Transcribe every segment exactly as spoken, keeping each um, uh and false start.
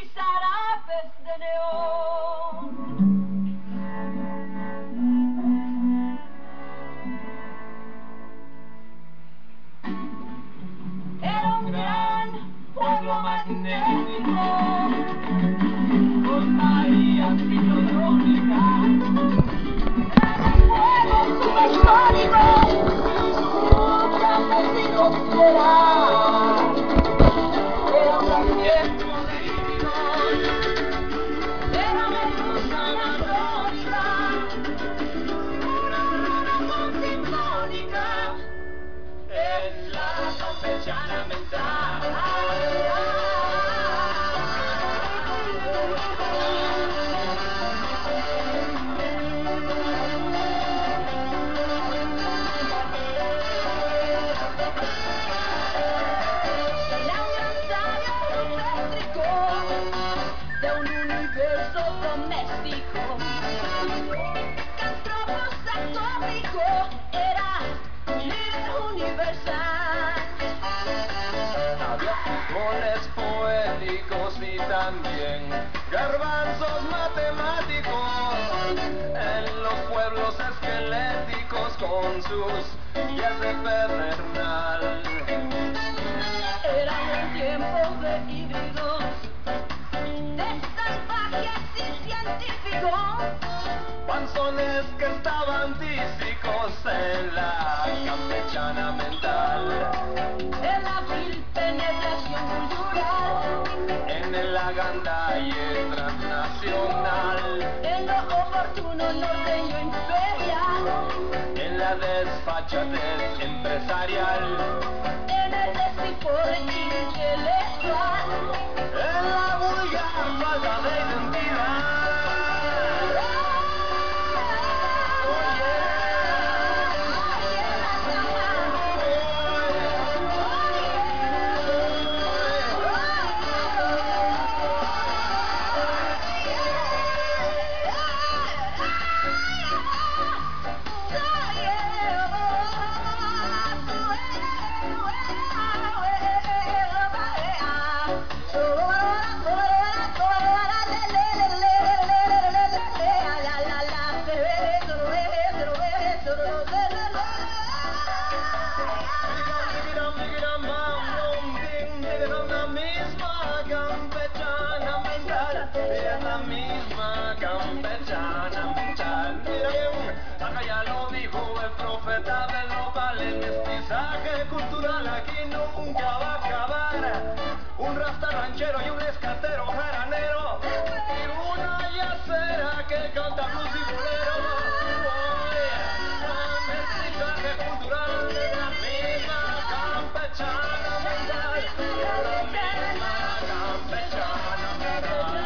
y zarapes de neón. Era un gran pueblo magnético, con bahías ciclotrónicas, grandes fuegos supersónicos, un campesino fiera. Era un asiento de híbridos, era medusa anacrónica, una rana sinfónica en la campechana mental. Era un gran sabio rupéstrico de un universo doméstico, cantrópico, era líder universal. Había frijoles poéticos y también garbanzos matemáticos en los pueblos esqueléticos con sus guías de pedernal. Era un tiempo de híbridos, de salvajes y científicos, Panzones que estaban tísicos en la campechana mental. en la vil penetración cultural, En el agandalle transnacional, en lo oportuno norteño imperial, en la desfachatez empresarial, en el despifore intelectual, en la vulgar falta de identidad. Es la misma campechana mental. Mira bien, acá ya lo dijo el profeta del nopal. El mestizaje cultural aquí nunca va a acabar. Un rasta ranchero y un escatero jaranero, y una yacera que canta blues y bolero. Oye, mestizaje cultural es la misma campechana mental. Es la misma campechana mental.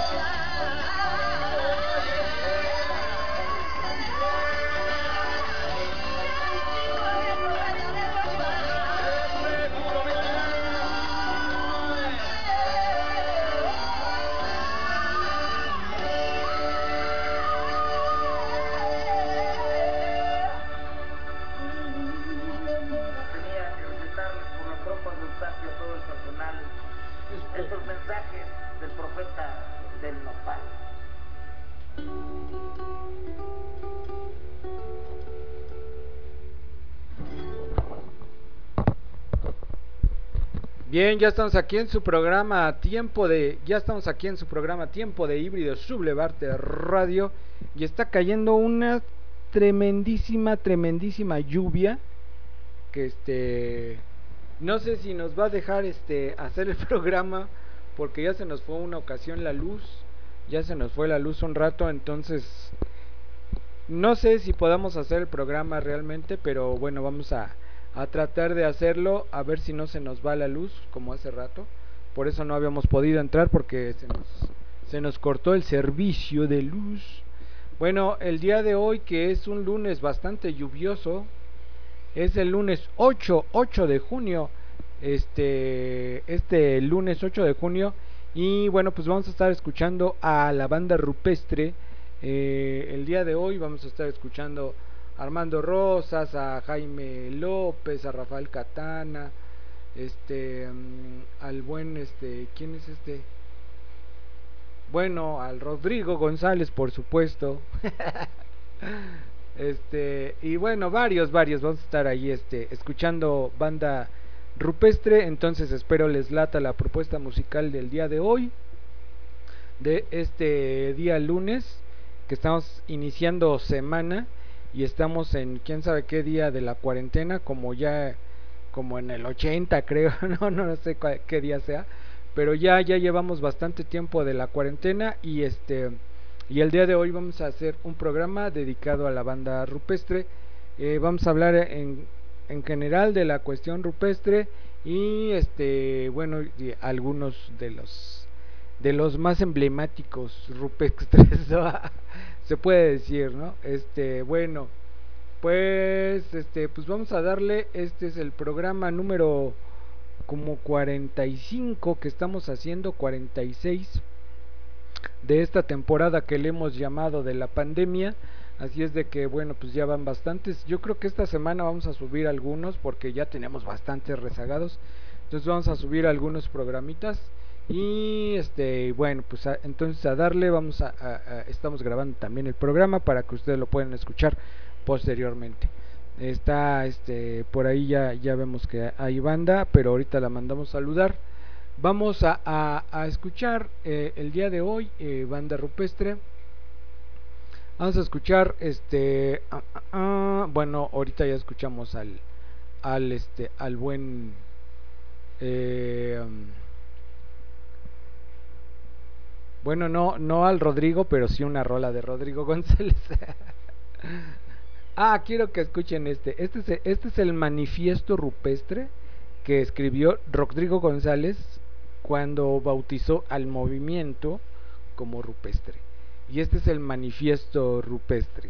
Tenía que recitarles por las tropas de Eustaquio a todo el personal estos mensajes del profeta del nopal. Bien, ya estamos aquí en su programa Tiempo de, ya estamos aquí en su programa Tiempo de Híbrido Sublevarte Radio y está cayendo una tremendísima, tremendísima lluvia que este, no sé si nos va a dejar este hacer el programa porque ya se nos fue una ocasión la luz, ya se nos fue la luz un rato, entonces no sé si podamos hacer el programa realmente, pero bueno, vamos a a tratar de hacerlo, a ver si no se nos va la luz como hace rato. Por eso no habíamos podido entrar porque se nos, se nos cortó el servicio de luz. Bueno, el día de hoy, que es un lunes bastante lluvioso, es el lunes ocho, ocho de junio. Este, este lunes ocho de junio. Y bueno, pues vamos a estar escuchando a la banda rupestre. Eh, el día de hoy vamos a estar escuchando Armando Rosas, a Jaime López, a Rafael Catana, este, um, al buen, este, ¿quién es este? bueno, al Rodrigo González, por supuesto. Este, y bueno, varios, varios. Vamos a estar ahí este, escuchando banda rupestre. Entonces espero les lata la propuesta musical del día de hoy, de este día lunes, que estamos iniciando semana y estamos en quién sabe qué día de la cuarentena, como ya como en el ochenta creo, no no sé cuál, qué día sea, pero ya ya llevamos bastante tiempo de la cuarentena y este y el día de hoy vamos a hacer un programa dedicado a la banda rupestre. Eh, vamos a hablar en en general de la cuestión rupestre y este bueno y algunos de los de los más emblemáticos rupestres, ¿no? Se puede decir, ¿no? Este, bueno, pues este pues vamos a darle. Este es el programa número como cuarenta y cinco que estamos haciendo, cuarenta y seis de esta temporada que le hemos llamado de la pandemia. Así es de que bueno, pues ya van bastantes. Yo creo que esta semana vamos a subir algunos porque ya tenemos bastantes rezagados. Entonces vamos a subir algunos programitas. Y este bueno, pues a, entonces a darle, vamos a, a, a estamos grabando también el programa para que ustedes lo puedan escuchar posteriormente. Está este por ahí ya ya vemos que hay banda, pero ahorita la mandamos a saludar. Vamos a, a, a escuchar eh, el día de hoy eh, banda rupestre. Vamos a escuchar este uh, uh, uh, bueno, ahorita ya escuchamos al al este al buen eh, um, bueno, no no al Rodrigo, pero sí una rola de Rodrigo González. Ah, quiero que escuchen este. Este es, este es el manifiesto rupestre que escribió Rodrigo González cuando bautizó al movimiento como rupestre. Y este es el manifiesto rupestre.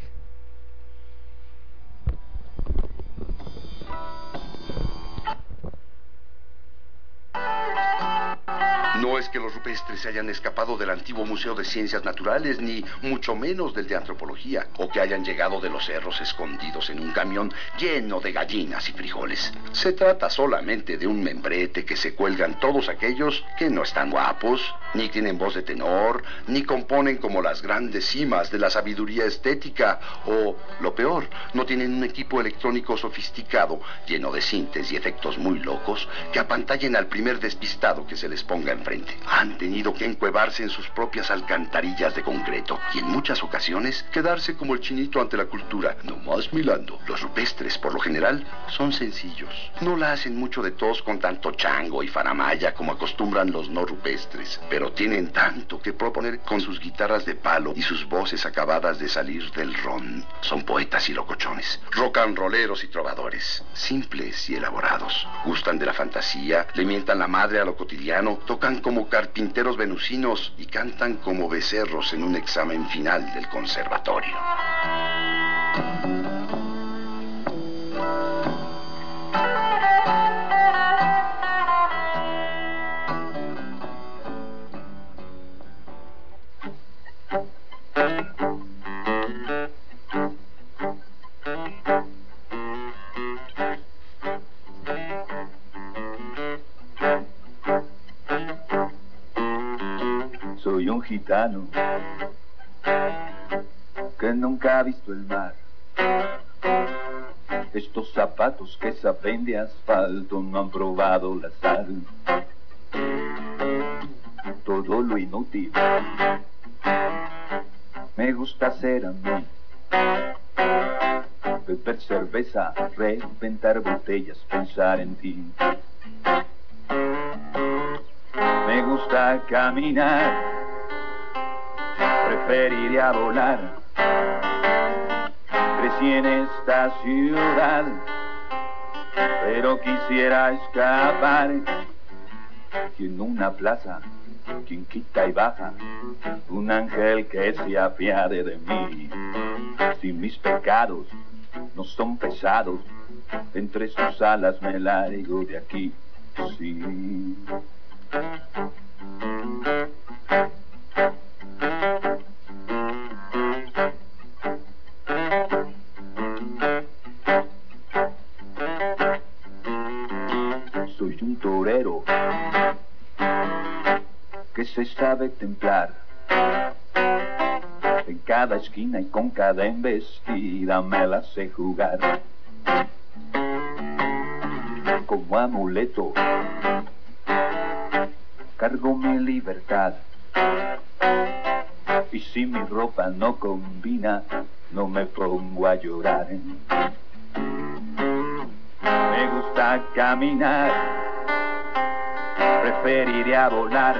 No es que los rupestres se hayan escapado del antiguo Museo de Ciencias Naturales, ni mucho menos del de Antropología, o que hayan llegado de los cerros escondidos en un camión lleno de gallinas y frijoles. Se trata solamente de un membrete que se cuelgan todos aquellos que no están guapos, ni tienen voz de tenor, ni componen como las grandes cimas de la sabiduría estética, o, lo peor, no tienen un equipo electrónico sofisticado, lleno de sintes y efectos muy locos, que apantallen al primer despistado que se les ponga enfrente. Han tenido que encuevarse en sus propias alcantarillas de concreto y en muchas ocasiones quedarse como el chinito ante la cultura, nomás milando. Los rupestres, por lo general, son sencillos. No la hacen mucho de tos con tanto chango y faramaya como acostumbran los no rupestres, pero tienen tanto que proponer con sus guitarras de palo y sus voces acabadas de salir del ron. Son poetas y locochones, rock and rolleros y trovadores, simples y elaborados. Gustan de la fantasía, le mientan la madre a lo cotidiano, tocan como carpinteros venusinos y cantan como becerros en un examen final del conservatorio. Soy un gitano que nunca ha visto el mar. Estos zapatos que saben de asfalto no han probado la sal. Todo lo inútil me gusta hacer a mí. Beber cerveza, reventar botellas, pensar en ti. Me gusta caminar, preferiría volar. Crecí en esta ciudad, pero quisiera escapar. Y en una plaza, quien quita y baja, un ángel que se apiade de mí. Si mis pecados no son pesados, entre sus alas me largo de aquí. Sí. Soy un torero que se sabe templar. En cada esquina y con cada embestida me la sé jugar. Como amuleto cargo mi libertad. Y si mi ropa no combina, no me pongo a llorar. Me gusta caminar, preferiría volar.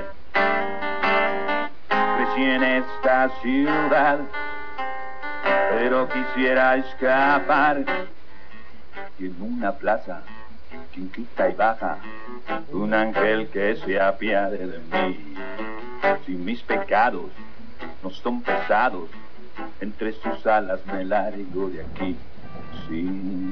Crecí en esta ciudad, pero quisiera escapar. Y en una plaza, quien quita y baja, un ángel que se apiade de mí. Si mis pecados no son pesados, entre sus alas me largo de aquí. Sí.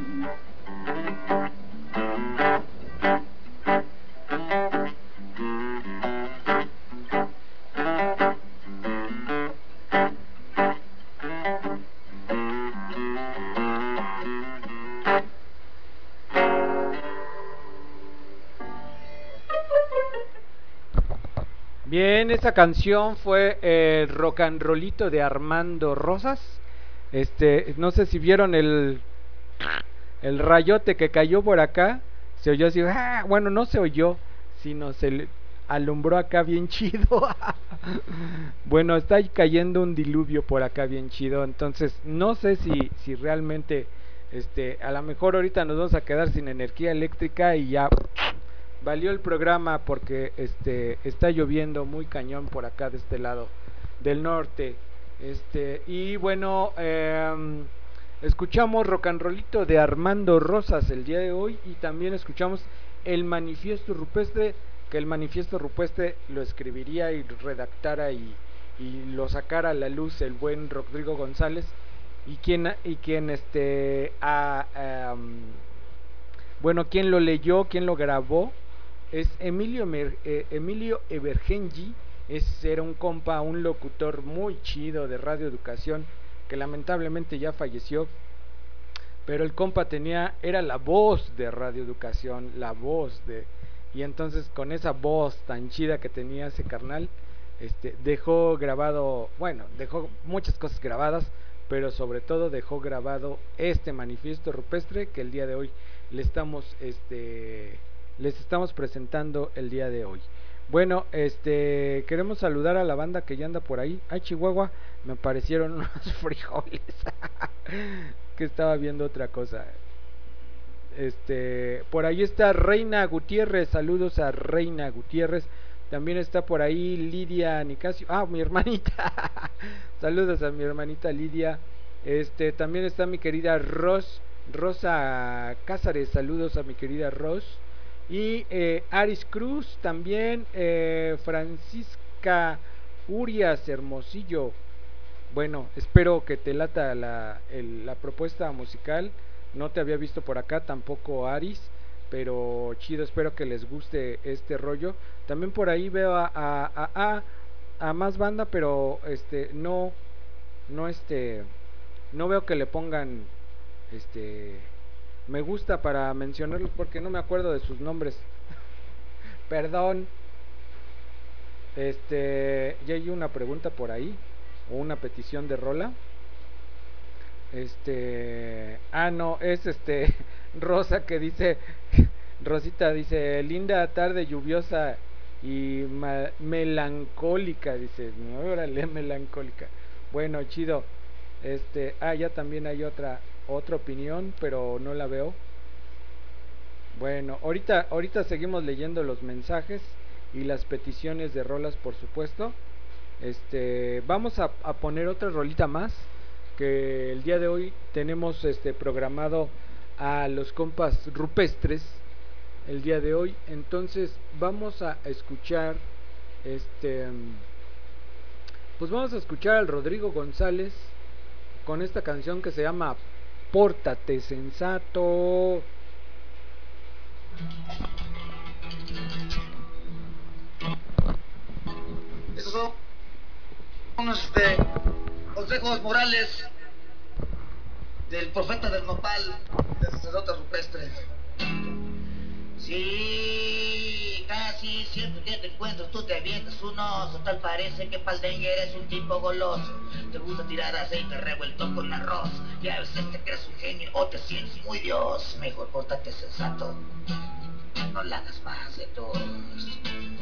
Bien, esa canción fue el rock and rollito de Armando Rosas. Este, no sé si vieron el el rayote que cayó por acá. Se oyó así, ¡ah! Bueno, no se oyó, sino se le alumbró acá bien chido. Bueno, está cayendo un diluvio por acá bien chido. Entonces, no sé si, si realmente, este, a lo mejor ahorita nos vamos a quedar sin energía eléctrica y ya valió el programa porque este está lloviendo muy cañón por acá de este lado del norte. Este, y bueno, eh, escuchamos rock and rollito de Armando Rosas el día de hoy y también escuchamos el manifiesto rupestre, que el manifiesto rupestre lo escribiría y redactara y, y lo sacara a la luz el buen Rodrigo González y quien y quien este a, a, um, bueno, quien lo leyó, quien lo grabó es Emilio Mer, eh, Emilio Evergenji. Es, era un compa, un locutor muy chido de Radio Educación que lamentablemente ya falleció, pero el compa tenía, era la voz de Radio Educación, la voz de, y entonces con esa voz tan chida que tenía ese carnal, este, dejó grabado, bueno, dejó muchas cosas grabadas, pero sobre todo dejó grabado este manifiesto rupestre que el día de hoy le estamos, este, les estamos presentando el día de hoy. Bueno, este, queremos saludar a la banda que ya anda por ahí. Ay, Chihuahua, me aparecieron unos frijoles. Que estaba viendo otra cosa. Este, por ahí está Reina Gutiérrez, saludos a Reina Gutiérrez. También está por ahí Lidia Nicasio, ah, mi hermanita. Saludos a mi hermanita Lidia. Este, también está mi querida Ros, Rosa Cázares, saludos a mi querida Ros. Y eh, Aris Cruz también, eh, Francisca Urias Hermosillo. Bueno, espero que te lata la, el, la propuesta musical. No te había visto por acá tampoco, Aris, pero chido, espero que les guste este rollo. También por ahí veo a, a, a, a, a más banda, pero este no, no este, no veo que le pongan este me gusta para mencionarlos porque no me acuerdo de sus nombres. Perdón. Este, ya hay una pregunta por ahí o una petición de rola. Este, ah no, es este Rosa que dice, Rosita dice, linda tarde lluviosa y ma melancólica, dice, órale, melancólica. Bueno, chido. Este, ah, ya también hay otra otra opinión, pero no la veo. Bueno, ahorita ahorita seguimos leyendo los mensajes y las peticiones de rolas, por supuesto. Este, vamos a, a poner otra rolita más que el día de hoy tenemos este programado a los compas rupestres el día de hoy. Entonces, vamos a escuchar este pues vamos a escuchar al Rodrigo González con esta canción que se llama Pórtate sensato. Esos son unos este, consejos morales del profeta del nopal y del sacerdote rupestre. Si Sí, casi siempre que te encuentro tú te avientas un oso. Tal parece que pa'l dengue eres un tipo goloso. Te gusta tirar aceite revuelto con arroz. Y a veces te crees un genio o te sientes muy Dios. Mejor pórtate sensato, no la hagas más de todos.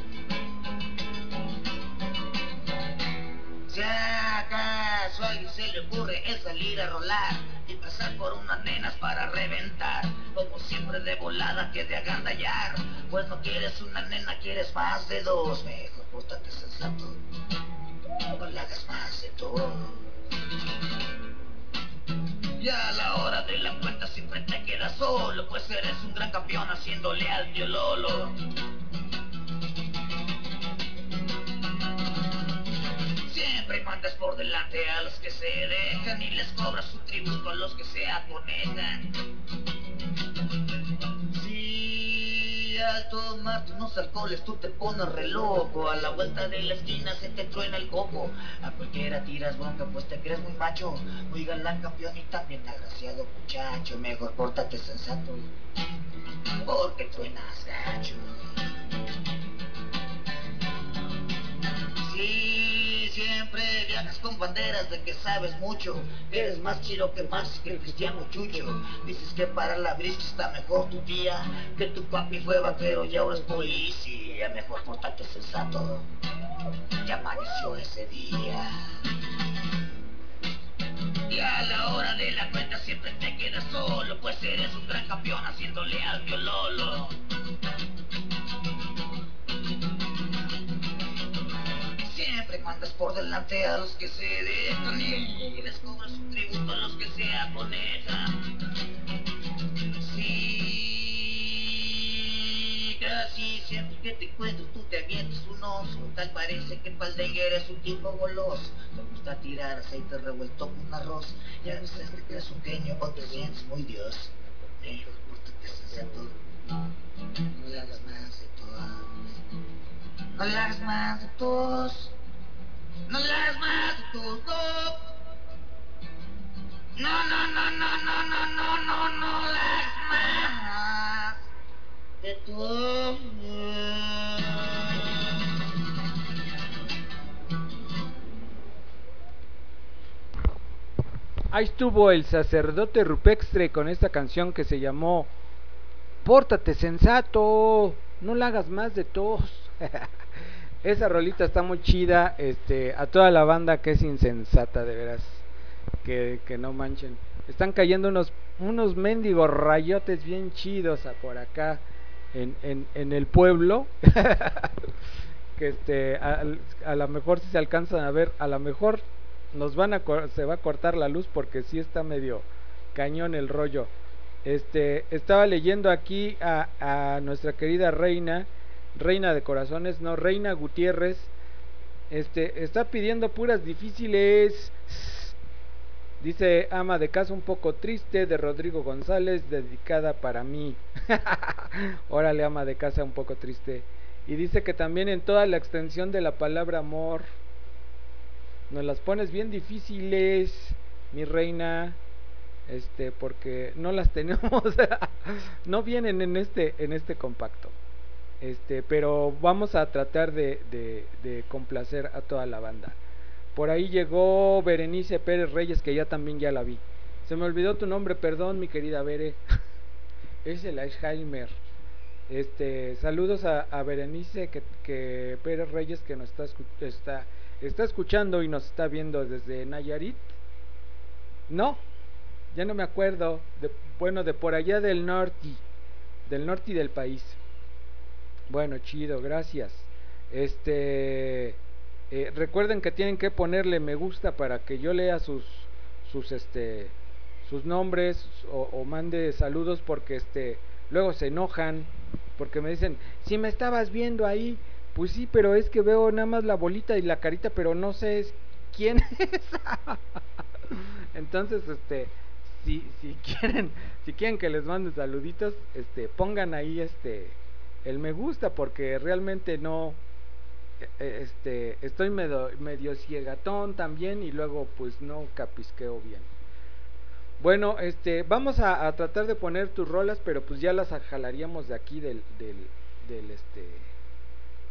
Si acaso a alguien se le ocurre el salir a rolar y pasar por unas nenas para reventar, como siempre de volada que de agandallar, pues no quieres una nena, quieres más de dos. Mejor pórtate sensato, no la hagas más de dos. Y a la hora de la cuenta siempre te quedas solo, pues eres un gran campeón haciéndole al tío Lolo. Siempre mandas por delante a los que se dejan y les cobras su tributo a los que se aconectan. Si al tomarte unos alcoholes tú te pones re loco, a la vuelta de la esquina se te truena el coco. A cualquiera tiras bronca pues te crees muy macho, muy galán campeón y también agraciado muchacho. Mejor pórtate sensato, porque truenas gacho. Sí, siempre viajas con banderas de que sabes mucho, que eres más chido que más que el cristiano Chucho. Dices que para la brisca está mejor tu tía, que tu papi fue vaquero y ahora es policía. Mejor pórtate sensato, ya amaneció ese día. Y a la hora de la cuenta siempre te quedas solo, pues eres un gran campeón haciéndole al tío Lolo. Siempre mandas por delante a los que se dejan y les cobras un tributo a los que se aconejan. Sí, casi siempre que te encuentro tú te avientas un oso. Tal parece que pa'l dengue eres un tipo goloso. Te gusta tirar aceite revuelto con arroz y a veces te crees un genio o te sientes muy Dios. Mejor pórtate sensato, no le hagas más de todas. No le hagas más de tos, no le hagas más de tos, no. No, no, no, no, no, no, no, no, no le hagas más de tos. Ahí estuvo el sacerdote rupestre con esta canción que se llamó Pórtate sensato, no la hagas más de tos. Esa rolita está muy chida, este, a toda la banda que es insensata, de veras, que, que no manchen. Están cayendo unos, unos mendigos rayotes bien chidos a por acá en, en, en el pueblo. Que este, a, a lo mejor si se alcanzan a ver, a lo mejor nos van a se va a cortar la luz porque sí está medio cañón el rollo. Este, estaba leyendo aquí a, a nuestra querida reina, reina de corazones, no, Reina Gutiérrez. Este, está pidiendo puras difíciles. Dice ama de casa un poco triste de Rodrigo González, dedicada para mí. Órale, ama de casa un poco triste. Y dice que también en toda la extensión de la palabra amor nos las pones bien difíciles, mi reina. Este, porque no las tenemos, no vienen en este, en este compacto. Este, pero vamos a tratar de, de, de complacer a toda la banda. Por ahí llegó Berenice Pérez Reyes, que ya también ya la vi. Se me olvidó tu nombre, perdón, mi querida Bere. Es el Alzheimer. Este, saludos a, a Berenice que, que Pérez Reyes, que nos está, está, está escuchando y nos está viendo desde Nayarit. No, ya no me acuerdo. De, bueno, de por allá del norte, del norte del país. Bueno, chido, gracias. Este, eh, recuerden que tienen que ponerle me gusta para que yo lea sus, sus, este, sus nombres o, o mande saludos, porque este, luego se enojan, porque me dicen, si me estabas viendo ahí, pues sí, pero es que veo nada más la bolita y la carita, pero no sé quién es. Entonces, este, si, si quieren, si quieren que les mande saluditos, este, pongan ahí este el me gusta, porque realmente no, este, estoy medio, medio ciegatón también y luego pues no capisqueo bien. Bueno, este, vamos a, a tratar de poner tus rolas, pero pues ya las jalaríamos de aquí del, del, del este,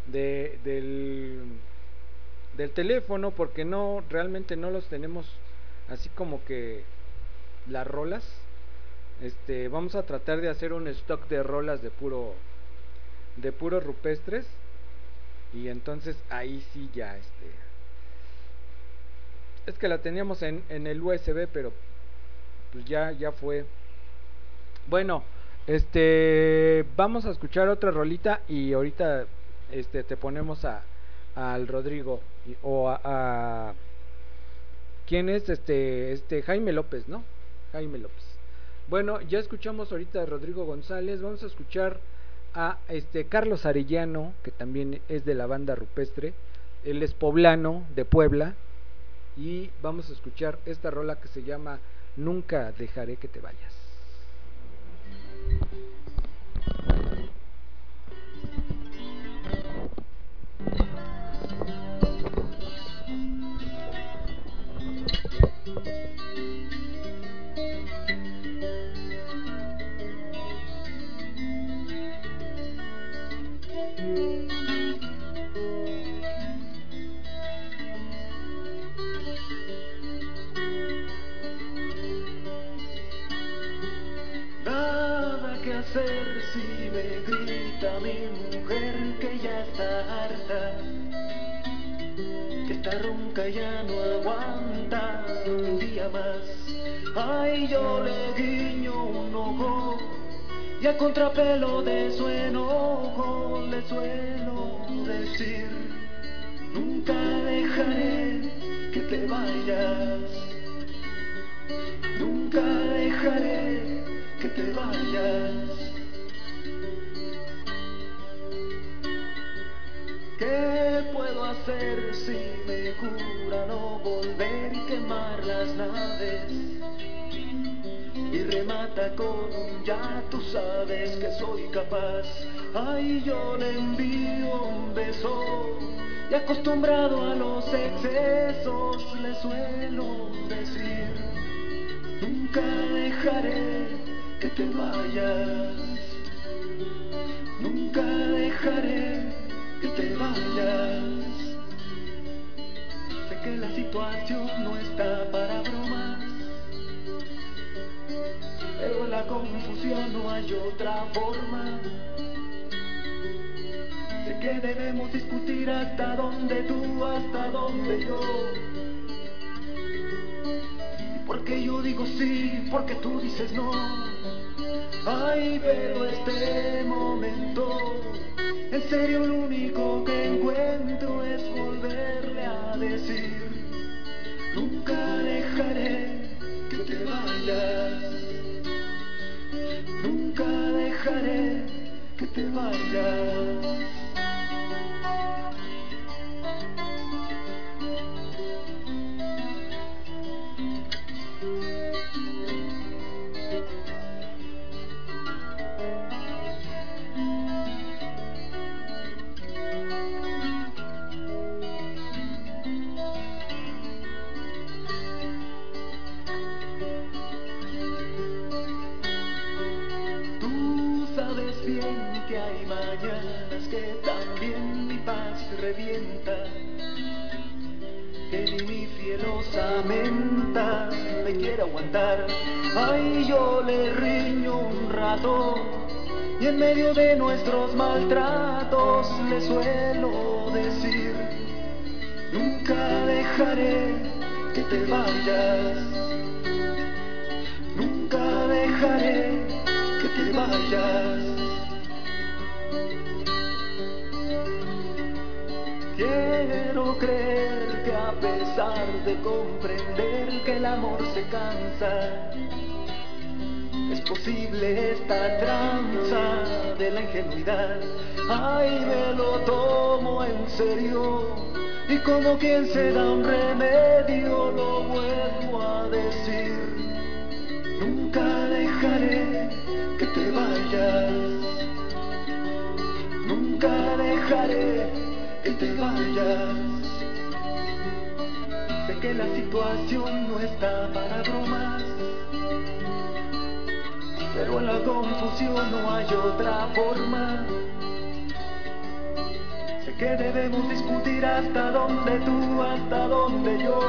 de, del, del teléfono, porque no, realmente no los tenemos así como que las rolas. Este, vamos a tratar de hacer un stock de rolas de puro, de puros rupestres, y entonces ahí sí ya, este, es que la teníamos en, en el U S B, pero pues ya, ya fue. Bueno, este, vamos a escuchar otra rolita y ahorita, este, te ponemos a al Rodrigo y- o a, a quién es este, este Jaime López, ¿no? Jaime López. Bueno, ya escuchamos ahorita a Rodrigo González, vamos a escuchar a este Carlos Arellano, que también es de la banda rupestre. Él es poblano de Puebla, y vamos a escuchar esta rola que se llama Nunca dejaré que te vayas. Nada que hacer si me grita mi mujer que ya está harta, que está ronca y ya no aguanta un día más. Ay, yo le guiño un ojo y a contrapelo de su enojo le suelo decir: nunca dejaré que te vayas, nunca dejaré que te vayas. ¿Qué puedo hacer si me jura no volver y quemar las naves? Y remata con un ya tú sabes que soy capaz. Ay, yo le envío un beso y acostumbrado a los excesos le suelo decir: nunca dejaré que te vayas, nunca dejaré que te vayas. Sé que la situación no está para bromas, pero en la confusión no hay otra forma. Sé que debemos discutir hasta donde tú, hasta donde yo. Porque yo digo sí, porque tú dices no. Ay, pero este momento, en serio lo único que encuentro es volverle a decir: nunca dejaré que te vayas, nunca dejaré que te vayas. Tú sabes bien que hay mañanas que también mi paz revienta, que ni mi fiel osamenta me quiere aguantar. Ay, yo le riño un rato y en medio de nuestros maltratos le suelo decir: nunca dejaré que te vayas, nunca dejaré que te vayas. Quiero creer que a pesar de comprender que el amor se cansa, es posible esta tranza de la ingenuidad. Ay, me lo tomo en serio y como quien se da un remedio lo vuelvo a decir: nunca dejaré que te vayas, nunca dejaré que te vayas. Sé que la situación no está para bromas, pero en la confusión no hay otra forma. Sé que debemos discutir hasta donde tú, hasta donde yo.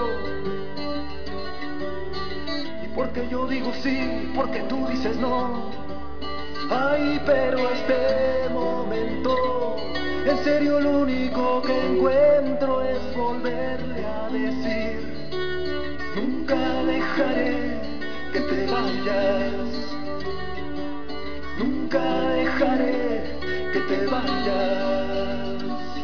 Y porque yo digo sí, porque tú dices no. Ay, pero este momento, en serio lo único que encuentro es volverle a decir: nunca dejaré que te vayas, nunca dejaré que te vayas.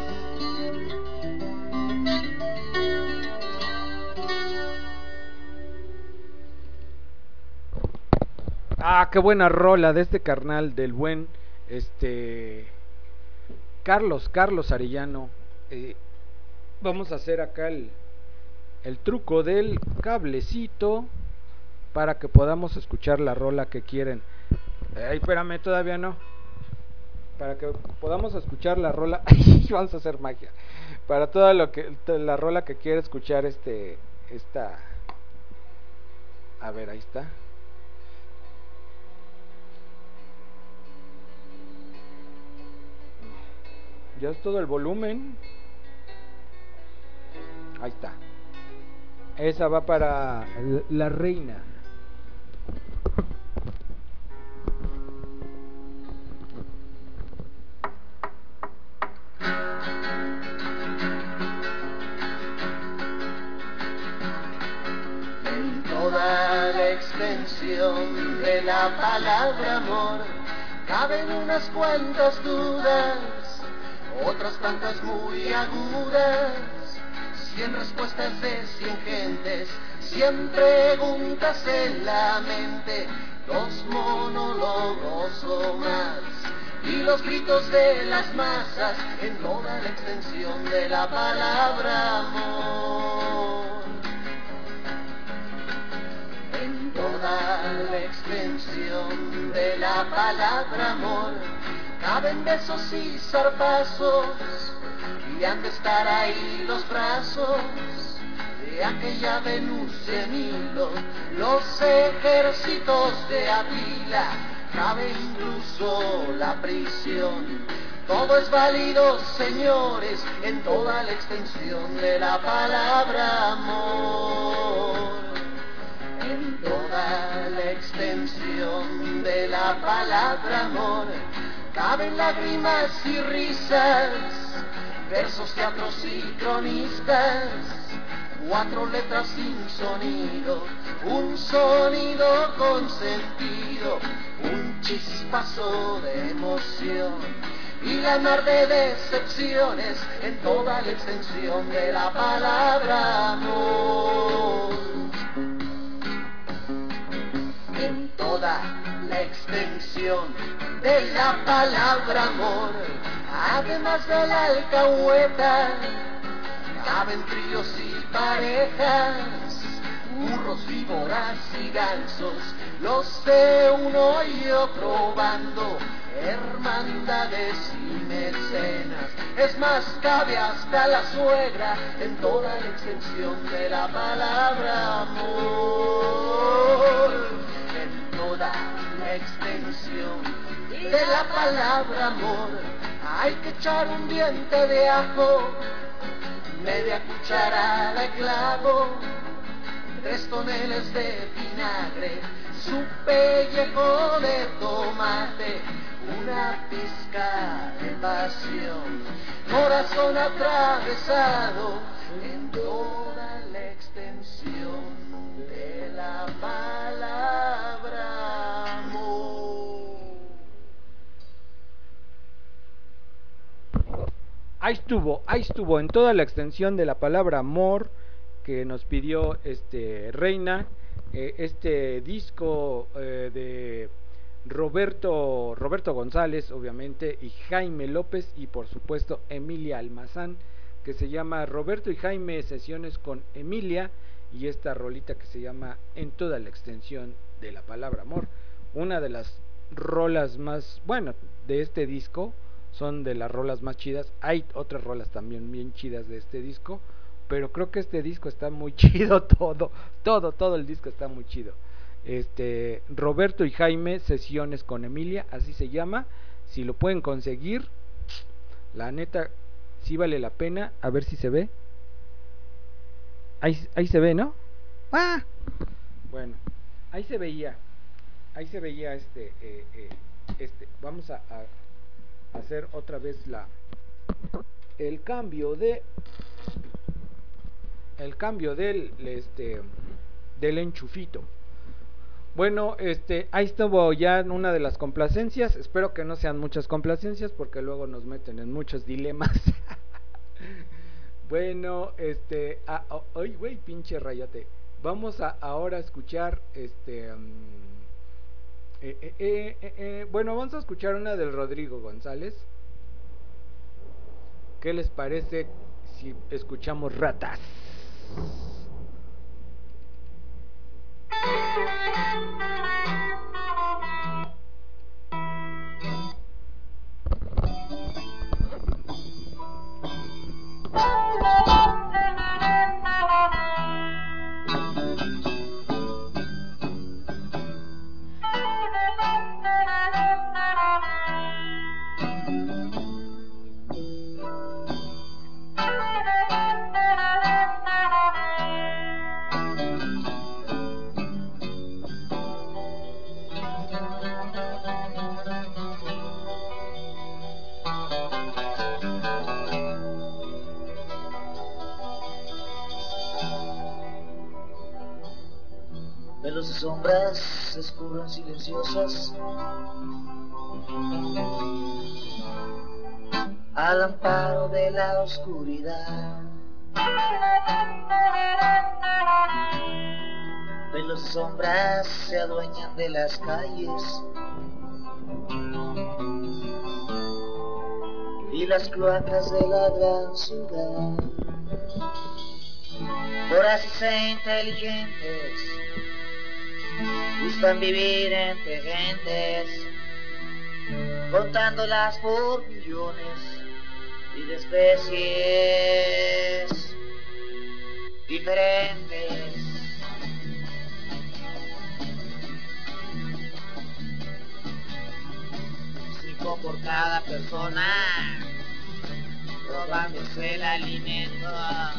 Ah, qué buena rola de este carnal del buen este Carlos, Carlos Arellano. Eh, vamos a hacer acá el, el truco del cablecito para que podamos escuchar la rola que quieren. Ay, espérame, todavía no. Para que podamos escuchar la rola. Vamos a hacer magia. Para toda lo que la rola que quiere escuchar este esta. A ver, ahí está. Ya es todo el volumen. Ahí está. Esa va para la reina. En toda la extensión de la palabra amor caben unas cuantas dudas, otras tantas muy agudas, cien respuestas de cien gentes, cien preguntas en la mente, dos monólogos o más, y los gritos de las masas en toda la extensión de la palabra amor. En toda la extensión de la palabra amor caben besos y zarpazos, y han de estar ahí los brazos de aquella Venus en hilo, los ejércitos de Atila, cabe incluso la prisión. Todo es válido, señores, en toda la extensión de la palabra amor. En toda la extensión de la palabra amor caben lágrimas y risas, versos, teatros y cronistas, cuatro letras sin sonido, un sonido con sentido, un chispazo de emoción y la mar de decepciones en toda la extensión de la palabra amor. En toda la extensión de la palabra amor, además de la alcahueta, caben tríos y parejas, burros, víboras y gansos, los de uno y otro bando, hermandades y mecenas. Es más, cabe hasta la suegra en toda la extensión de la palabra amor. En toda la extensión de la palabra amor hay que echar un diente de ajo, media cucharada de clavo, tres toneles de vinagre, su pellejo de tomate, una pizca de pasión, corazón atravesado en toda la extensión de la palabra amor. Ahí estuvo, ahí estuvo en toda la extensión de la palabra amor que nos pidió este Reina, eh, este disco eh, de Roberto Roberto González, obviamente, y Jaime López, y por supuesto Emilia Almazán, que se llama Roberto y Jaime Sesiones con Emilia, y esta rolita que se llama En toda la extensión de la palabra amor, una de las rolas más, bueno, de este disco, son de las rolas más chidas. Hay otras rolas también bien chidas de este disco, pero creo que este disco está muy chido, todo, todo, todo el disco está muy chido. Este, Roberto y Jaime Sesiones con Emilia, así se llama. Si lo pueden conseguir, la neta, sí vale la pena. A ver si se ve. Ahí, ahí se ve, ¿no? ¡Ah! Bueno, ahí se veía. Ahí se veía este. Eh, eh, este. Vamos a, a hacer otra vez la. El cambio de. El cambio del. Este. Del enchufito. Bueno, este, ahí estuvo ya una de las complacencias. Espero que no sean muchas complacencias porque luego nos meten en muchos dilemas. Bueno, este, ah, oh, ay, güey, pinche rayote. Vamos a ahora escuchar, este, um, eh, eh, eh, eh, eh, bueno, vamos a escuchar una del Rodrigo González. ¿Qué les parece si escuchamos Ratas? Velos de sombras se escurren silenciosas al amparo de la oscuridad. Velos de sombras se adueñan de las calles y las cloacas de la gran ciudad. Voraces e inteligentes gustan vivir entre gentes, contándolas por millones y de especies diferentes. Cinco por cada persona, robándose el alimento,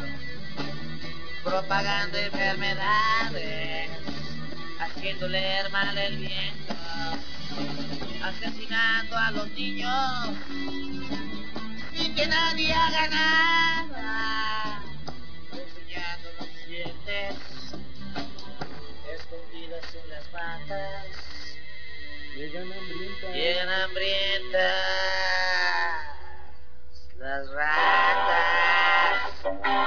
propagando enfermedades, haciéndole mal el viento, asesinando a los niños sin que nadie haga nada, enseñando los dientes escondidas en las matas. Llegan hambrientas. Llegan hambrientas las ratas.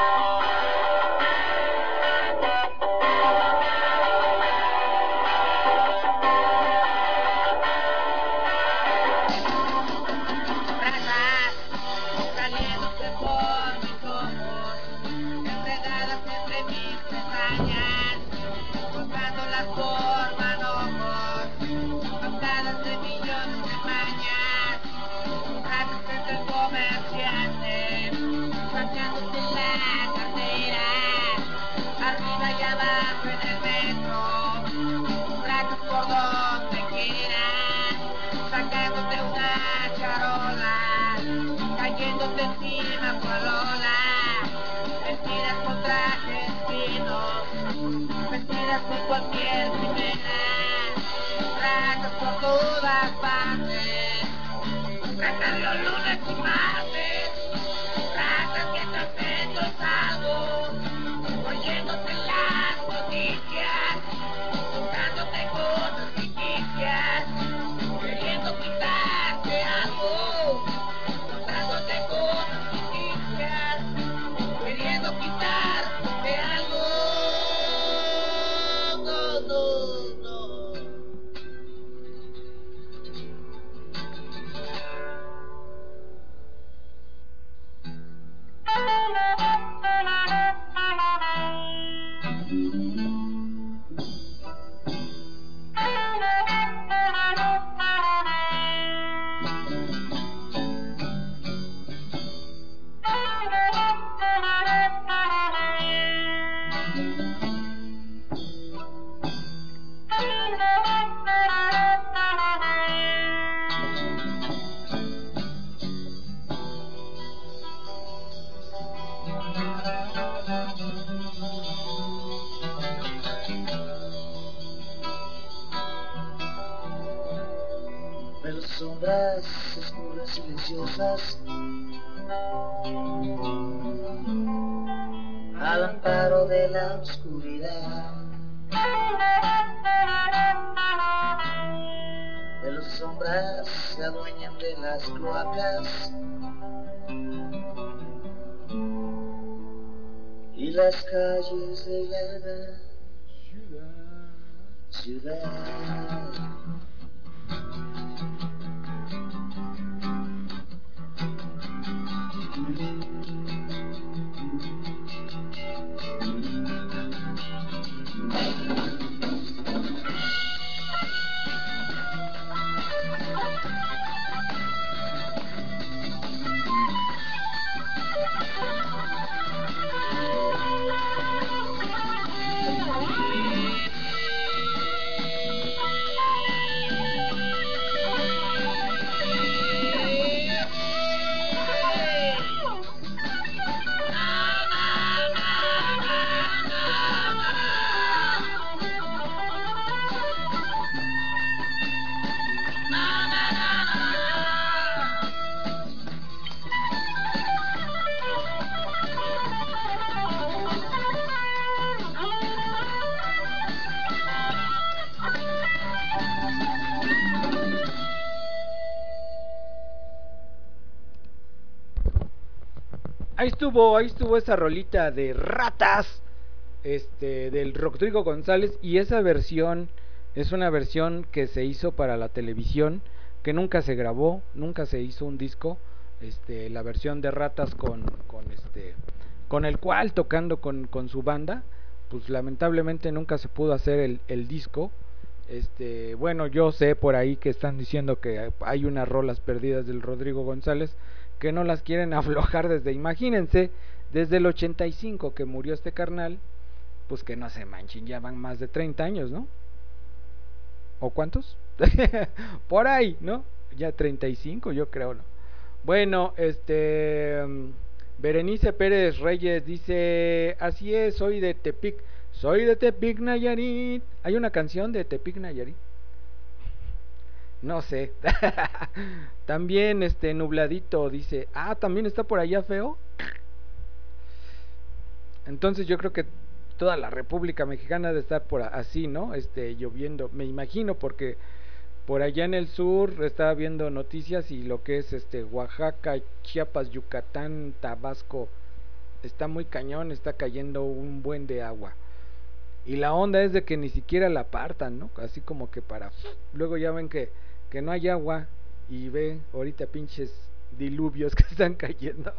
Con cualquier primera, ratas por todas partes, ratas los lunes y martes, ratas mientras entro y salgo, oyéndote las noticias, contándote cosas ficticias, queriendo quitarte algo, contándote cosas ficticias, queriendo quitarte algo. sombras escurren silenciosas al amparo de la oscuridad. De las sombras se adueñan de las cloacas y las calles de la ciudad. Ahí estuvo, ahí estuvo esa rolita de Ratas, este, del Rodrigo González, y esa versión es una versión que se hizo para la televisión, que nunca se grabó, nunca se hizo un disco, este, la versión de Ratas con, con este, con el cual tocando con, con su banda, pues lamentablemente nunca se pudo hacer el, el disco. Este, bueno, yo sé por ahí que están diciendo que hay unas rolas perdidas del Rodrigo González que no las quieren aflojar desde, imagínense, desde el ochenta y cinco que murió este carnal, pues que no se manchen, ya van más de treinta años, ¿no? ¿O cuántos? Por ahí, ¿no? Ya treinta y cinco, yo creo, ¿no? Bueno, este... Berenice Pérez Reyes dice, así es, soy de Tepic, soy de Tepic, Nayarit. ¿Hay una canción de Tepic, Nayarit? No sé. También este Nubladito dice, ah, también está por allá feo. Entonces yo creo que toda la República Mexicana debe estar por así, ¿no? Este, lloviendo, me imagino, porque por allá en el sur estaba viendo noticias y lo que es este Oaxaca, Chiapas, Yucatán, Tabasco, está muy cañón, está cayendo un buen de agua. Y la onda es de que ni siquiera la apartan, ¿no? Así como que para... Luego ya ven que, que no hay agua y ve ahorita pinches diluvios que están cayendo.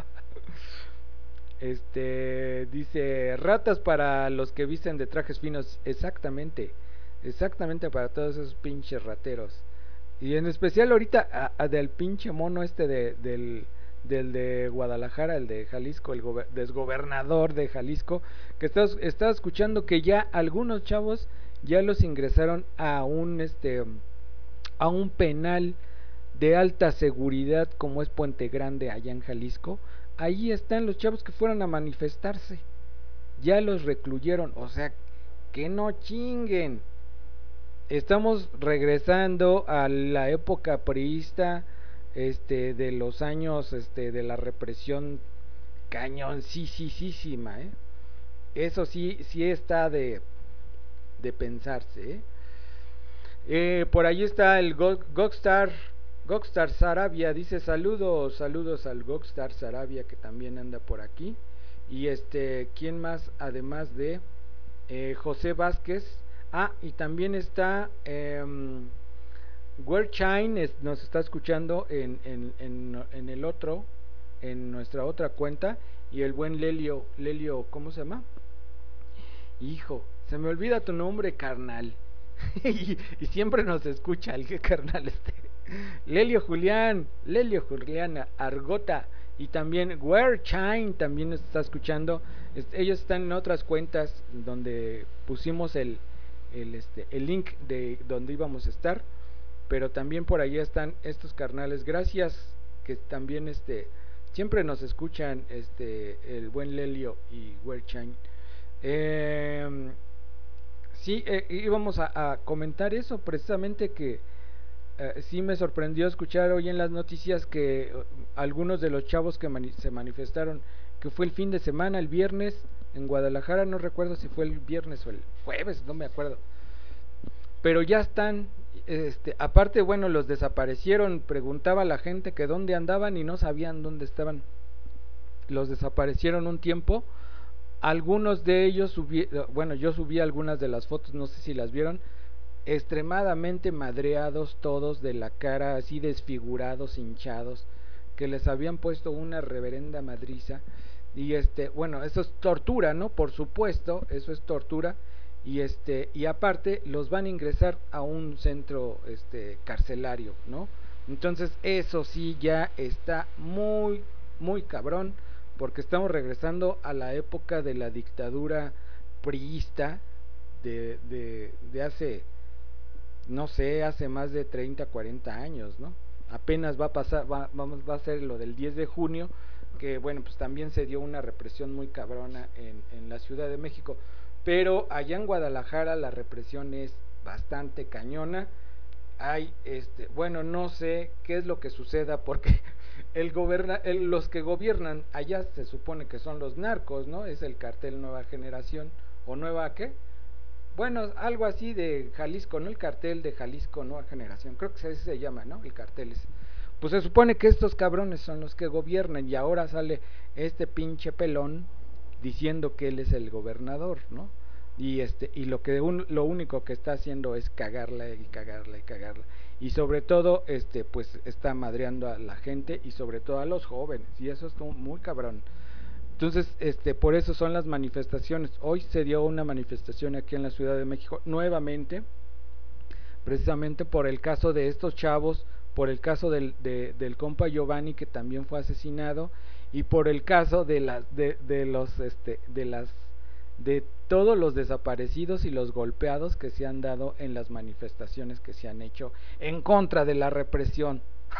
Este, dice, ratas para los que visten de trajes finos. Exactamente, exactamente para todos esos pinches rateros. Y en especial ahorita a, a del pinche mono este de, del... del de Guadalajara, el de Jalisco, el desgobernador de Jalisco, que está, está escuchando que ya algunos chavos ya los ingresaron a un este a un penal de alta seguridad como es Puente Grande allá en Jalisco. Ahí están los chavos que fueron a manifestarse, ya los recluyeron, o sea, que no chinguen. Estamos regresando a la época priista, este, de los años, este, de la represión cañoncísima, ¿eh? Eso sí, sí está de, de pensarse, ¿eh? Eh, por ahí está el Gogstar, Gogstar Sarabia, dice saludos, saludos al Gogstar Sarabia que también anda por aquí. Y este, ¿quién más? Además de eh, José Vázquez. Ah, y también está... Eh, Werchine es, nos está escuchando en, en, en, en el otro, en nuestra otra cuenta. Y el buen Lelio, Lelio, ¿cómo se llama? Hijo, se me olvida tu nombre, carnal. y, y siempre nos escucha el que carnal este. Lelio Julián, Lelio Julián Argota. Y también Werchine también nos está escuchando. Este, ellos están en otras cuentas donde pusimos el, el, este, el link de donde íbamos a estar. Pero también por ahí están estos carnales. Gracias que también este siempre nos escuchan, este el buen Lelio y Werchine. Eh, sí, eh, íbamos a, a comentar eso precisamente, que eh, sí me sorprendió escuchar hoy en las noticias que eh, algunos de los chavos que mani- se manifestaron, que fue el fin de semana, el viernes, en Guadalajara, no recuerdo si fue el viernes o el jueves, no me acuerdo, pero ya están, este, aparte, bueno, los desaparecieron, preguntaba a la gente que dónde andaban y no sabían dónde estaban, los desaparecieron un tiempo, algunos de ellos subí, bueno, yo subí algunas de las fotos, no sé si las vieron, extremadamente madreados todos de la cara, así desfigurados, hinchados, que les habían puesto una reverenda madriza. Y este, bueno, eso es tortura, ¿no? Por supuesto, eso es tortura. Y este, y aparte los van a ingresar a un centro este carcelario, ¿no? Entonces, eso sí ya está muy muy cabrón, porque estamos regresando a la época de la dictadura priista de, de, de hace, no sé, hace más de treinta, cuarenta años, ¿no? Apenas va a pasar, va, vamos, va a ser lo del diez de junio, que bueno, pues también se dio una represión muy cabrona en, en la Ciudad de México, pero allá en Guadalajara la represión es bastante cañona. Hay, este, bueno, no sé qué es lo que suceda, porque el goberna, el, los que gobiernan allá se supone que son los narcos, ¿no? Es el cartel Nueva Generación, o Nueva, ¿qué? Bueno, algo así de Jalisco, ¿no? El cartel de Jalisco Nueva Generación, creo que así se llama, ¿no? El cartel ese. Pues se supone que estos cabrones son los que gobiernan, y ahora sale este pinche pelón diciendo que él es el gobernador, ¿no? Y este y lo que un, lo único que está haciendo es cagarla y cagarla y cagarla, y sobre todo este pues está madreando a la gente y sobre todo a los jóvenes, y eso es como muy cabrón. Entonces, este, por eso son las manifestaciones. Hoy se dio una manifestación aquí en la Ciudad de México nuevamente, precisamente por el caso de estos chavos, por el caso del, de, del compa Giovanni, que también fue asesinado, y por el caso de las de, de los este de las de todos los desaparecidos y los golpeados que se han dado en las manifestaciones que se han hecho en contra de la represión.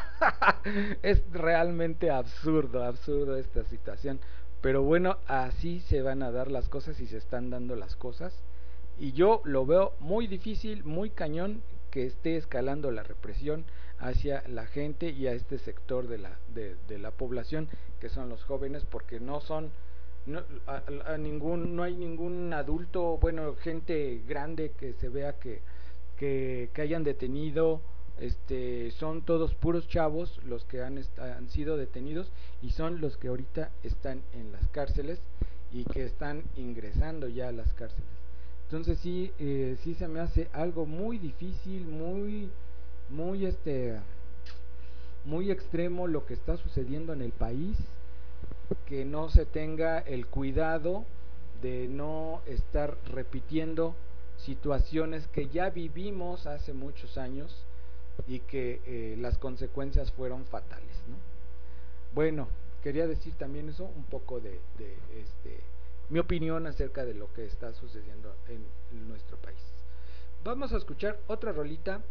Es realmente absurdo, absurdo esta situación. Pero bueno, así se van a dar las cosas y se están dando las cosas. Y yo lo veo muy difícil, muy cañón, que esté escalando la represión hacia la gente y a este sector de la, de, de la población, que son los jóvenes, porque no son, no, a, a ningún, no hay ningún adulto, bueno, gente grande que se vea que, que, que hayan detenido. Este, son todos puros chavos los que han, han sido detenidos, y son los que ahorita están en las cárceles y que están ingresando ya a las cárceles. Entonces sí, eh, sí se me hace algo muy difícil, muy, muy este, muy extremo lo que está sucediendo en el país, que no se tenga el cuidado de no estar repitiendo situaciones que ya vivimos hace muchos años y que eh, las consecuencias fueron fatales, ¿no? Bueno, quería decir también eso, un poco de, de este, mi opinión acerca de lo que está sucediendo en, en nuestro país. Vamos a escuchar otra rolita,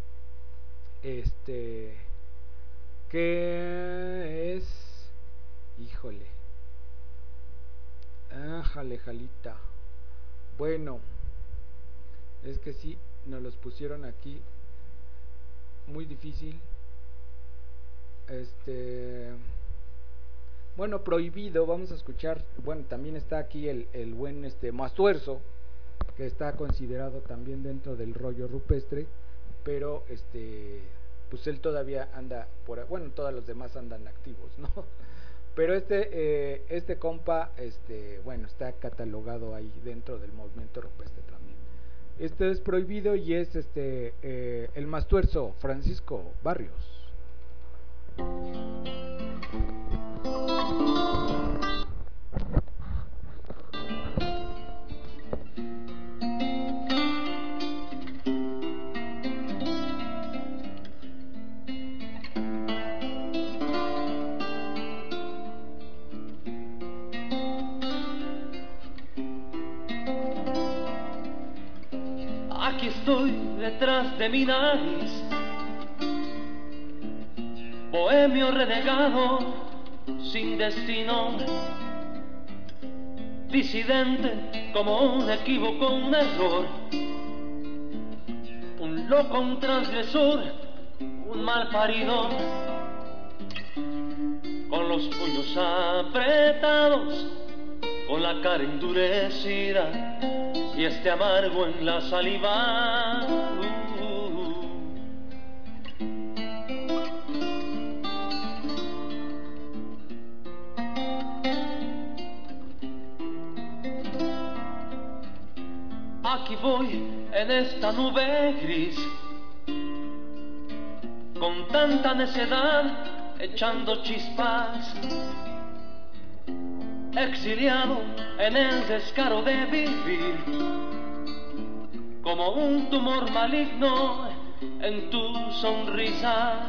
este, que es, híjole, ájale, jalita. Bueno, es que sí, nos los pusieron aquí muy difícil. Este, bueno, prohibido, vamos a escuchar. Bueno, también está aquí el, el buen este Mastuerzo, que está considerado también dentro del rollo rupestre, pero este, pues él todavía anda por, bueno, todos los demás andan activos, ¿no? Pero este, eh, este compa, este, bueno, está catalogado ahí dentro del movimiento rupestre también. Este es prohibido y es este eh, el Mastuerzo, Francisco Barrios. Aquí estoy detrás de mi nariz, bohemio renegado, sin destino, disidente como un equívoco, un error, un loco, un transgresor un mal parido, con los puños apretados, con la cara endurecida y este amargo en la saliva. Uh, uh, uh. Aquí voy en esta nube gris, con tanta necedad, echando chispas, exiliado en el descaro de vivir, como un tumor maligno en tu sonrisa.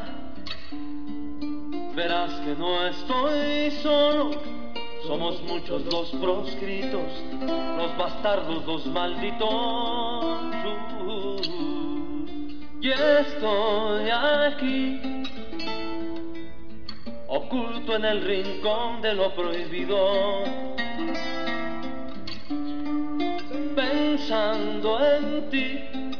Verás que no estoy solo, somos muchos los proscritos, los bastardos, los malditos. Uh, y estoy aquí, oculto en el rincón de lo prohibido, pensando en ti,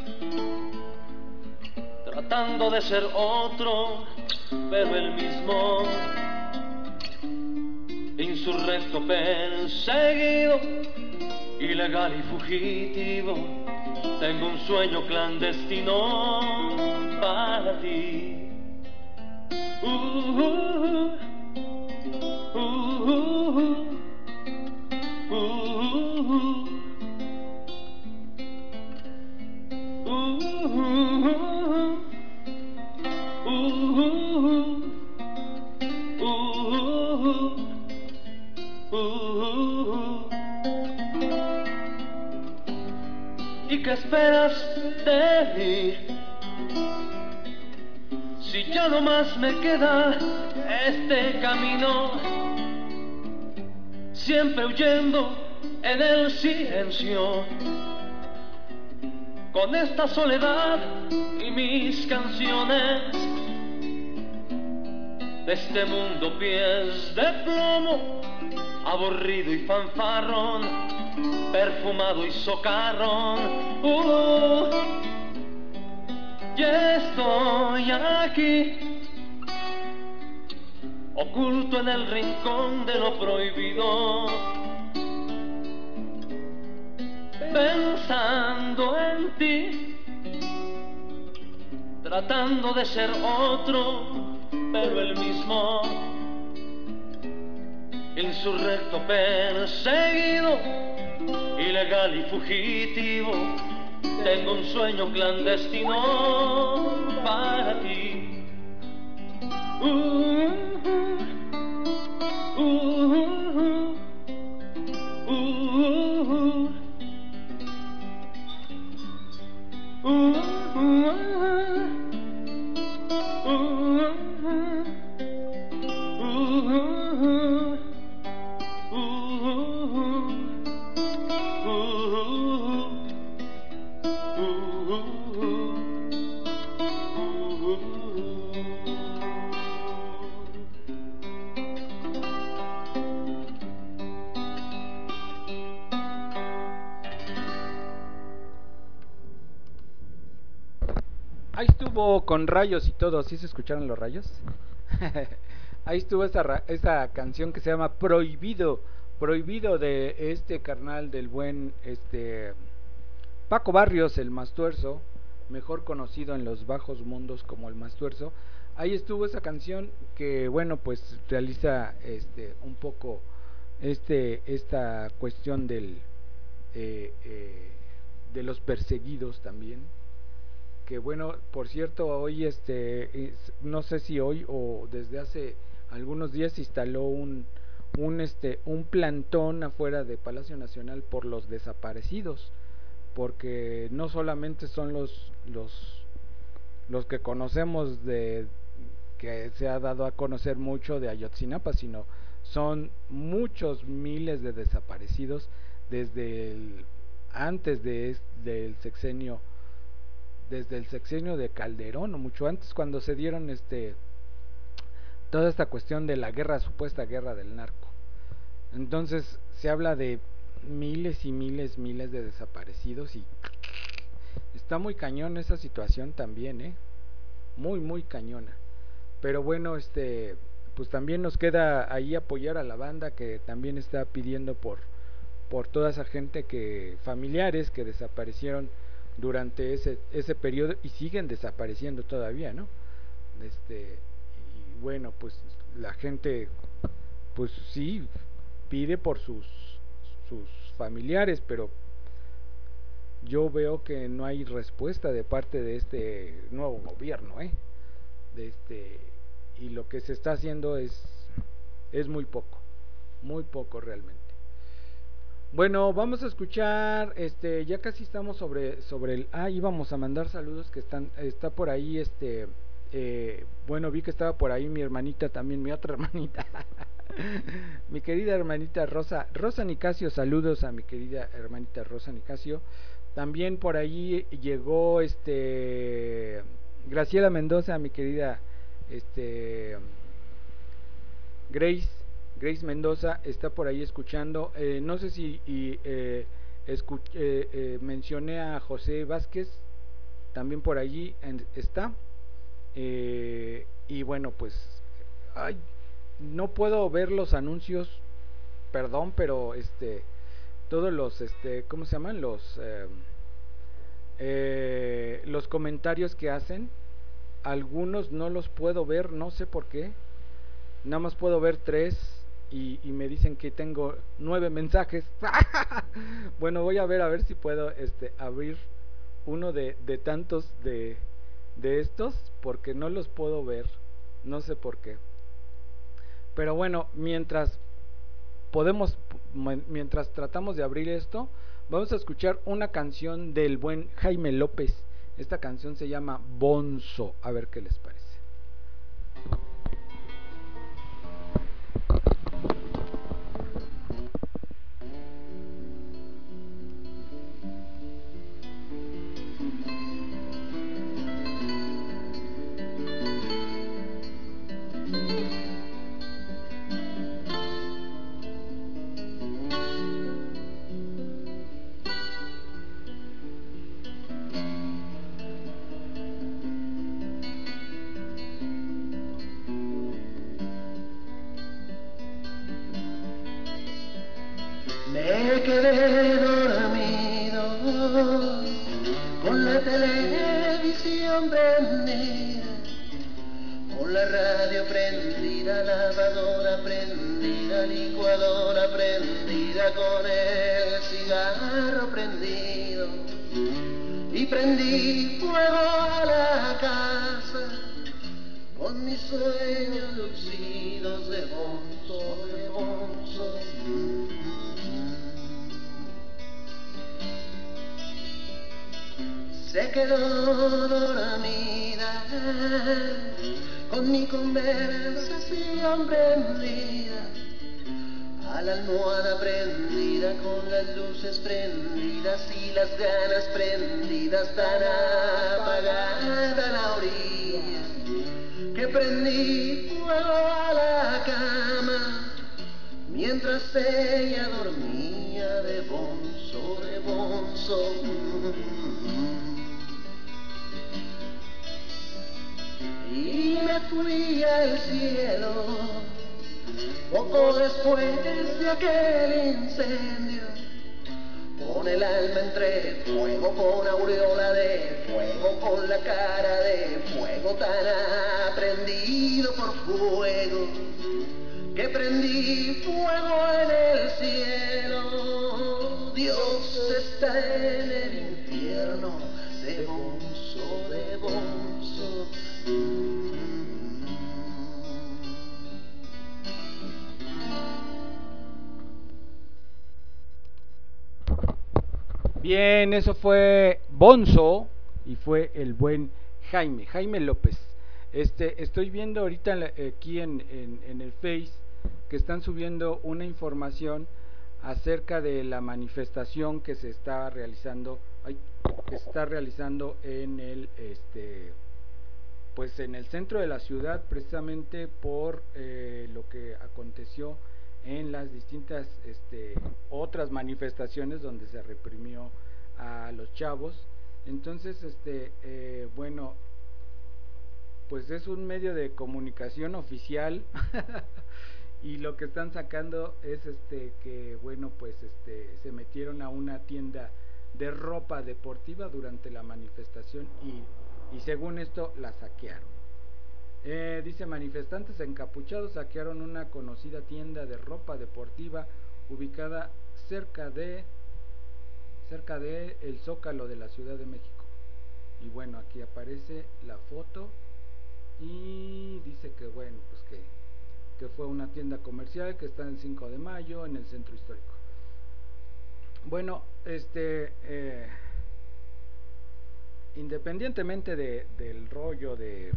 tratando de ser otro, pero el mismo, insurrecto, perseguido, ilegal y fugitivo. Tengo un sueño clandestino para ti. Uh, uh, uh, uh, uh, uh, ¿Y qué esperas de mí? Si ya no más me queda este camino, siempre huyendo en el silencio, con esta soledad y mis canciones, de este mundo pies de plomo, aburrido y fanfarrón, perfumado y socarrón. Uh, ya estoy aquí, oculto en el rincón de lo prohibido, pensando en ti, tratando de ser otro, pero el mismo, insurrecto, perseguido, ilegal y fugitivo. Tengo un sueño clandestino para ti. Uh, uh, uh, uh, uh, uh, uh. Ahí estuvo con rayos y todo. ¿Sí se escucharon los rayos? Ahí estuvo esa, ra- esa canción que se llama Prohibido. Prohibido, de este carnal del buen este Paco Barrios, el Mastuerzo, mejor conocido en los bajos mundos como el Mastuerzo. Ahí estuvo esa canción que, bueno, pues realiza este un poco este esta cuestión del eh, eh, de los perseguidos también. Que bueno, por cierto, hoy este es- no sé si hoy o desde hace algunos días se instaló un un este un plantón afuera de Palacio Nacional por los desaparecidos, porque no solamente son los los los que conocemos, de que se ha dado a conocer mucho de Ayotzinapa, sino son muchos miles de desaparecidos desde el antes de es- del sexenio desde el sexenio de Calderón, o mucho antes, cuando se dieron este toda esta cuestión de la guerra, supuesta guerra del narco. Entonces se habla de miles y miles, miles de desaparecidos, y está muy cañón esa situación también, ¿eh? muy muy cañona. Pero bueno, este pues también nos queda ahí apoyar a la banda que también está pidiendo por por toda esa gente, que familiares que desaparecieron durante ese ese periodo y siguen desapareciendo todavía, ¿no? Este y bueno, pues la gente pues sí pide por sus sus familiares, pero yo veo que no hay respuesta de parte de este nuevo gobierno, ¿eh? De este y lo que se está haciendo es es muy poco, muy poco realmente. Bueno, vamos a escuchar, este, ya casi estamos sobre sobre el, ah, íbamos a mandar saludos que están, está por ahí, este, eh, bueno, vi que estaba por ahí mi hermanita también, mi otra hermanita, mi querida hermanita Rosa, Rosa Nicasio, saludos a mi querida hermanita Rosa Nicasio. También por ahí llegó, este, Graciela Mendoza, mi querida, este, Grace. Grace Mendoza está por ahí escuchando. Eh, no sé si y, eh, escu eh, eh, mencioné a José Vázquez, también por allí en, está. Eh, y bueno, pues ay, no puedo ver los anuncios, perdón, pero este, todos los, este, ¿cómo se llaman? Los, eh, eh, los comentarios que hacen, algunos no los puedo ver, no sé por qué. Nada más puedo ver tres. Y, y me dicen que tengo nueve mensajes. Bueno, voy a ver a ver si puedo este abrir uno de, de tantos de, de estos, porque no los puedo ver, no sé por qué. Pero bueno, mientras podemos, mientras tratamos de abrir esto, vamos a escuchar una canción del buen Jaime López. Esta canción se llama Bonzo, a ver qué les parece. Me quedé dormido con la televisión prendida, con la radio prendida, lavadora prendida, licuadora prendida, con el cigarro prendido, y prendí fuego a la casa con mis sueños lucidos de bonzo, de bonzo. Se quedó dormida con mi conversación prendida, a la almohada prendida, con las luces prendidas y las ganas prendidas, tan apagada la orilla que prendí fuego a la cama mientras ella dormía de bonzo, de bonzo. Y me fui al cielo poco después de aquel incendio, con el alma entre fuego, con aureola de fuego, con la cara de fuego, tan aprendido por fuego, que prendí fuego en el cielo. Dios está en el infierno, de bonzo, de bonzo. Bien, eso fue Bonzo y fue el buen Jaime, Jaime López. Este, estoy viendo ahorita aquí en, en, en el Face que están subiendo una información acerca de la manifestación que se está realizando, ay, que se está realizando en el, este, pues en el centro de la ciudad, precisamente por eh, lo que aconteció en las distintas este, otras manifestaciones donde se reprimió a los chavos. Entonces, este, eh, bueno, pues es un medio de comunicación oficial y lo que están sacando es este que bueno pues este se metieron a una tienda de ropa deportiva durante la manifestación y, y según esto la saquearon. Eh, dice, manifestantes encapuchados saquearon una conocida tienda de ropa deportiva ubicada cerca de cerca de el Zócalo de la Ciudad de México. Y bueno, aquí aparece la foto y dice que bueno, pues que, que fue una tienda comercial que está en cinco de mayo en el centro histórico. Bueno, este eh, independientemente de, del rollo de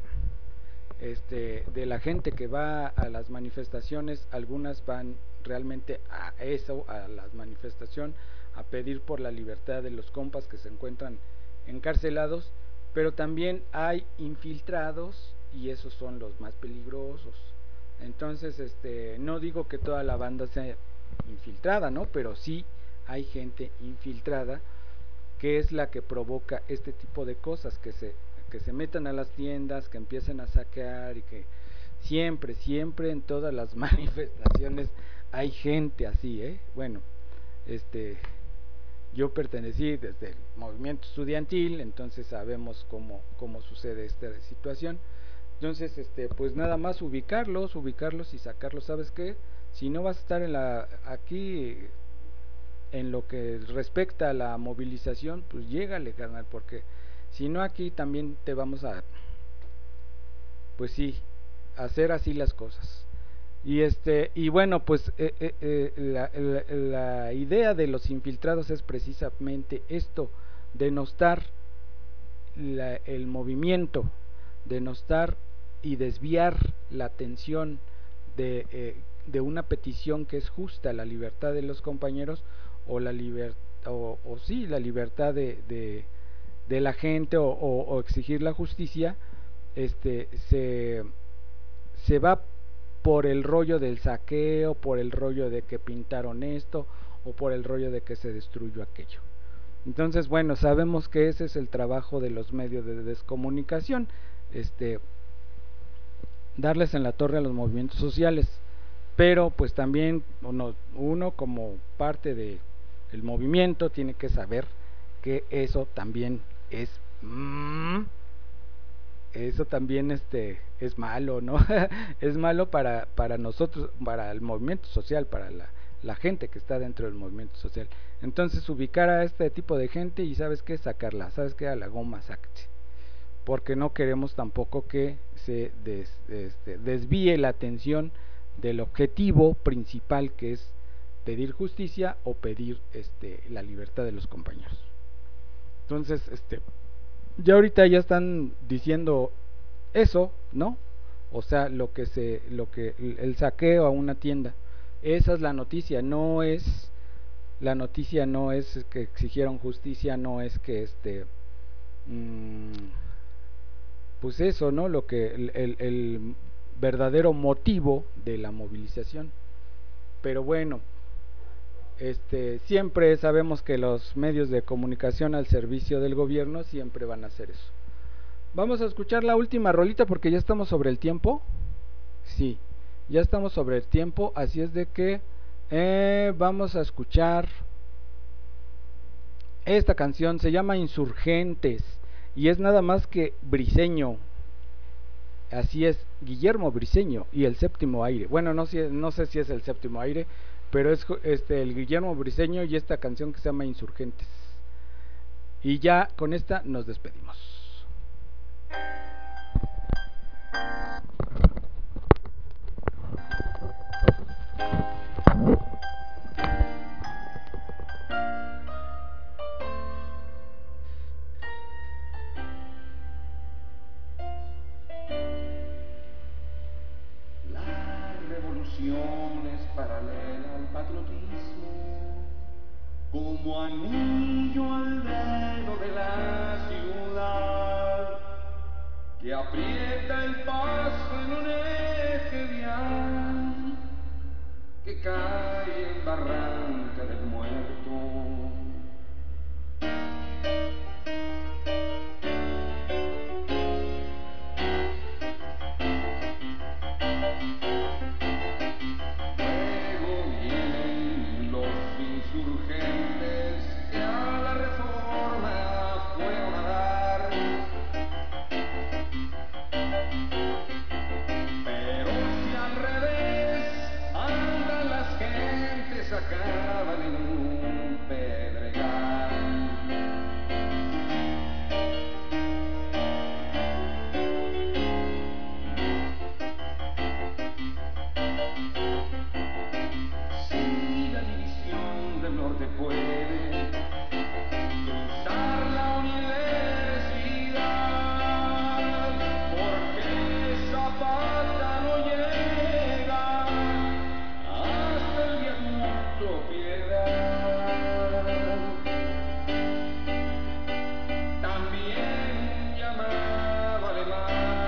este de la gente que va a las manifestaciones, algunas van realmente a eso, a la manifestación, a pedir por la libertad de los compas que se encuentran encarcelados, pero también hay infiltrados y esos son los más peligrosos. Entonces, este, no digo que toda la banda sea infiltrada, ¿no? Pero sí hay gente infiltrada que es la que provoca este tipo de cosas, que se, que se metan a las tiendas, que empiecen a saquear y que siempre, siempre en todas las manifestaciones hay gente así, ¿eh? Bueno, este, yo pertenecí desde el movimiento estudiantil, entonces sabemos cómo, cómo sucede esta situación. Entonces, este, pues nada más ubicarlos, ubicarlos y sacarlos. ¿Sabes qué? Si no vas a estar en la, aquí en lo que respecta a la movilización, pues llégale, carnal, porque si no aquí también te vamos a, pues sí, hacer así las cosas. Y este y bueno, pues eh, eh, eh, la, la, la idea de los infiltrados es precisamente esto, denostar la, el movimiento, denostar y desviar la atención de, eh, de una petición que es justa, la libertad de los compañeros o la libertad o, o sí la libertad de, de, de la gente o, o, o exigir la justicia. Este se se va por el rollo del saqueo, por el rollo de que pintaron esto o por el rollo de que se destruyó aquello. Entonces, bueno, sabemos que ese es el trabajo de los medios de descomunicación, este, darles en la torre a los movimientos sociales, pero pues también uno, uno como parte de el movimiento tiene que saber que eso también es mmm, eso también este es malo, ¿no? Es malo para, para nosotros, para el movimiento social, para la, la gente que está dentro del movimiento social. Entonces ubicar a este tipo de gente y ¿sabes qué? Sacarla, ¿sabes qué? A la goma, sácate. Porque no queremos tampoco que se des, este, desvíe la atención del objetivo principal, que es pedir justicia o pedir este, la libertad de los compañeros. Entonces, este ya ahorita ya están diciendo eso, ¿no? O sea, lo que se lo que el saqueo a una tienda. Esa es la noticia, no es la noticia no es que exigieron justicia, no es que este mmm, pues eso, ¿no? Lo que el, el, el verdadero motivo de la movilización. Pero bueno, este siempre sabemos que los medios de comunicación al servicio del gobierno siempre van a hacer eso. Vamos a escuchar la última rolita porque ya estamos sobre el tiempo. Sí, ya estamos sobre el tiempo, así es de que eh, vamos a escuchar esta canción. Se llama Insurgentes y es nada más que Briseño. Así es, Guillermo Briseño y el Séptimo Aire. Bueno, no sé, no sé si es el Séptimo Aire, pero es este el Guillermo Briseño y esta canción que se llama Insurgentes. Y ya con esta nos despedimos. La revolución es paralela al patriotismo, como anillo al dedo de la ciudad, que aprieta el paso en un eje vial, que cae en barranca del muerto.